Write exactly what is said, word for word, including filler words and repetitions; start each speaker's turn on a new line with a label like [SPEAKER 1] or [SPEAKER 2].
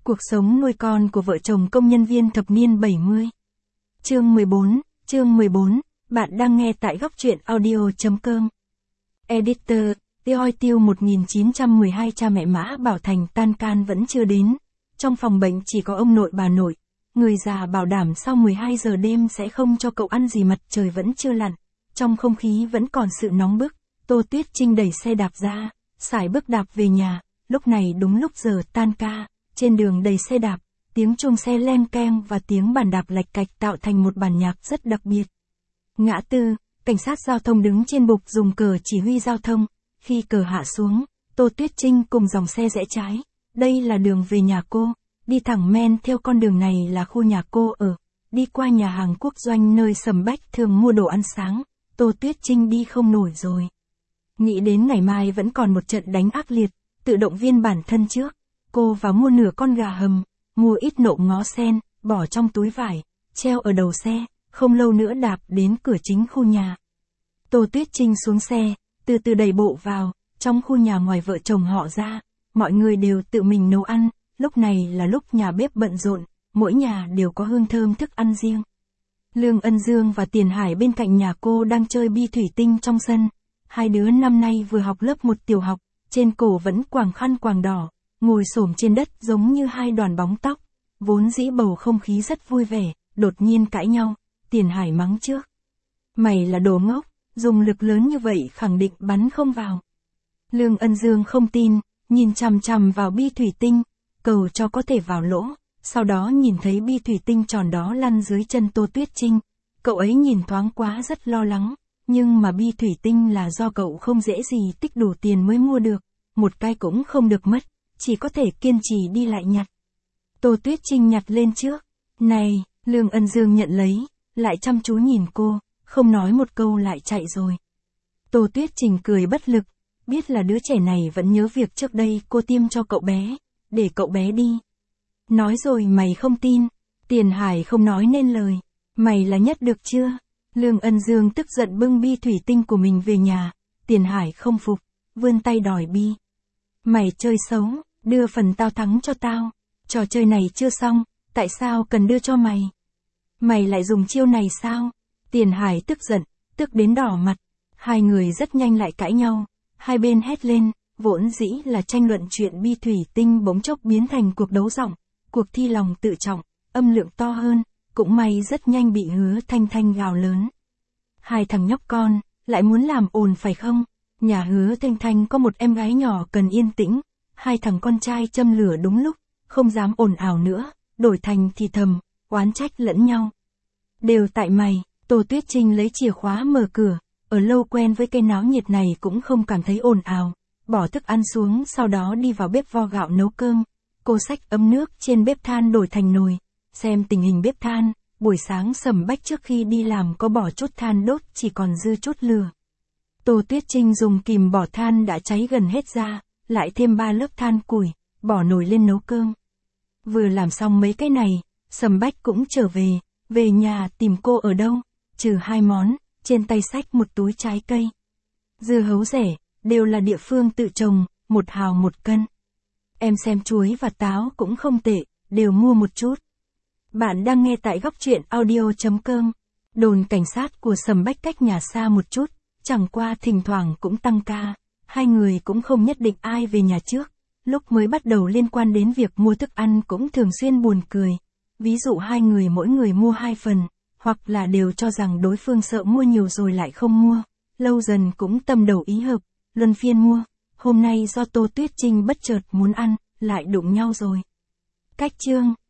[SPEAKER 1] Cuộc sống nuôi con của vợ chồng công nhân viên thập niên bảy mươi. Chương mười bốn, chương mười bốn, bạn đang nghe tại góc truyện audio chấm com. Editor, Tioi Tiêu một nghìn chín trăm mười hai. Cha mẹ Mã Bảo Thành tan can vẫn chưa đến. Trong phòng bệnh chỉ có ông nội bà nội. Người già bảo đảm sau mười hai giờ đêm sẽ không cho cậu ăn gì, mặt trời vẫn chưa lặn. Trong không khí vẫn còn sự nóng bức. Tô Tuyết Trinh đẩy xe đạp ra, sải bước đạp về nhà. Lúc này đúng lúc giờ tan ca. Trên đường đầy xe đạp, tiếng chuông xe len keng và tiếng bàn đạp lạch cạch tạo thành một bản nhạc rất đặc biệt. Ngã tư, cảnh sát giao thông đứng trên bục dùng cờ chỉ huy giao thông. Khi cờ hạ xuống, Tô Tuyết Trinh cùng dòng xe rẽ trái. Đây là đường về nhà cô. Đi thẳng men theo con đường này là khu nhà cô ở. Đi qua nhà hàng quốc doanh nơi Sầm Bách thường mua đồ ăn sáng. Tô Tuyết Trinh đi không nổi rồi. Nghĩ đến ngày mai vẫn còn một trận đánh ác liệt, tự động viên bản thân trước. Cô vào mua nửa con gà hầm, mua ít nộm ngó sen, bỏ trong túi vải, treo ở đầu xe, không lâu nữa đạp đến cửa chính khu nhà. Tô Tuyết Trinh xuống xe, từ từ đẩy bộ vào, trong khu nhà ngoài vợ chồng họ ra, mọi người đều tự mình nấu ăn, lúc này là lúc nhà bếp bận rộn, mỗi nhà đều có hương thơm thức ăn riêng. Lương Ân Dương và Tiền Hải bên cạnh nhà cô đang chơi bi thủy tinh trong sân, hai đứa năm nay vừa học lớp một tiểu học, trên cổ vẫn quàng khăn quàng đỏ. Ngồi xổm trên đất giống như hai đoàn bóng tóc, vốn dĩ bầu không khí rất vui vẻ, đột nhiên cãi nhau, Tiền Hải mắng trước. Mày là đồ ngốc, dùng lực lớn như vậy khẳng định bắn không vào. Lương Ân Dương không tin, nhìn chằm chằm vào bi thủy tinh, cầu cho có thể vào lỗ, sau đó nhìn thấy bi thủy tinh tròn đó lăn dưới chân Tô Tuyết Trinh. Cậu ấy nhìn thoáng quá rất lo lắng, nhưng mà bi thủy tinh là do cậu không dễ gì tích đủ tiền mới mua được, một cái cũng không được mất. Chỉ có thể kiên trì đi lại nhặt. Tô Tuyết Trinh nhặt lên trước. Này, Lương Ân Dương nhận lấy, lại chăm chú nhìn cô, không nói một câu lại chạy rồi. Tô Tuyết Trinh cười bất lực, biết là đứa trẻ này vẫn nhớ việc trước đây cô tiêm cho cậu bé, để cậu bé đi. Nói rồi mày không tin, Tiền Hải không nói nên lời, mày là nhất được chưa? Lương Ân Dương tức giận bưng bi thủy tinh của mình về nhà, Tiền Hải không phục, vươn tay đòi bi. Mày chơi xấu, đưa phần tao thắng cho tao. Trò chơi này chưa xong, tại sao cần đưa cho mày? Mày lại dùng chiêu này sao? Tiền Hải tức giận, tức đến đỏ mặt. Hai người rất nhanh lại cãi nhau. Hai bên hét lên, vốn dĩ là tranh luận chuyện bi thủy tinh bỗng chốc biến thành cuộc đấu giọng, cuộc thi lòng tự trọng, âm lượng to hơn. Cũng may rất nhanh bị Hứa Thanh Thanh gào lớn. Hai thằng nhóc con, lại muốn làm ồn phải không? Nhà Hứa Thanh Thanh có một em gái nhỏ cần yên tĩnh, hai thằng con trai châm lửa đúng lúc, không dám ồn ào nữa, đổi thành thì thầm, oán trách lẫn nhau. Đều tại mày, Tô Tuyết Trinh lấy chìa khóa mở cửa, ở lâu quen với cái náo nhiệt này cũng không cảm thấy ồn ào, bỏ thức ăn xuống sau đó đi vào bếp vo gạo nấu cơm. Cô xách ấm nước trên bếp than đổi thành nồi, xem tình hình bếp than, buổi sáng Sầm Bách trước khi đi làm có bỏ chút than đốt chỉ còn dư chút lửa. Tô Tuyết Trinh dùng kìm bỏ than đã cháy gần hết ra, lại thêm ba lớp than củi, bỏ nồi lên nấu cơm. Vừa làm xong mấy cái này, Sầm Bách cũng trở về, về nhà tìm cô ở đâu, trừ hai món, trên tay xách một túi trái cây. Dưa hấu rẻ, đều là địa phương tự trồng, một hào một cân. Em xem chuối và táo cũng không tệ, đều mua một chút. Bạn đang nghe tại góc truyện audio chấm com. Đồn cảnh sát của Sầm Bách cách nhà xa một chút, chẳng qua thỉnh thoảng cũng tăng ca. Hai người cũng không nhất định ai về nhà trước. Lúc mới bắt đầu liên quan đến việc mua thức ăn cũng thường xuyên buồn cười. Ví dụ hai người mỗi người mua hai phần, hoặc là đều cho rằng đối phương sợ mua nhiều rồi lại không mua. Lâu dần cũng tâm đầu ý hợp, luân phiên mua. Hôm nay do Tô Tuyết Trinh bất chợt muốn ăn, lại đụng nhau rồi. Cách chương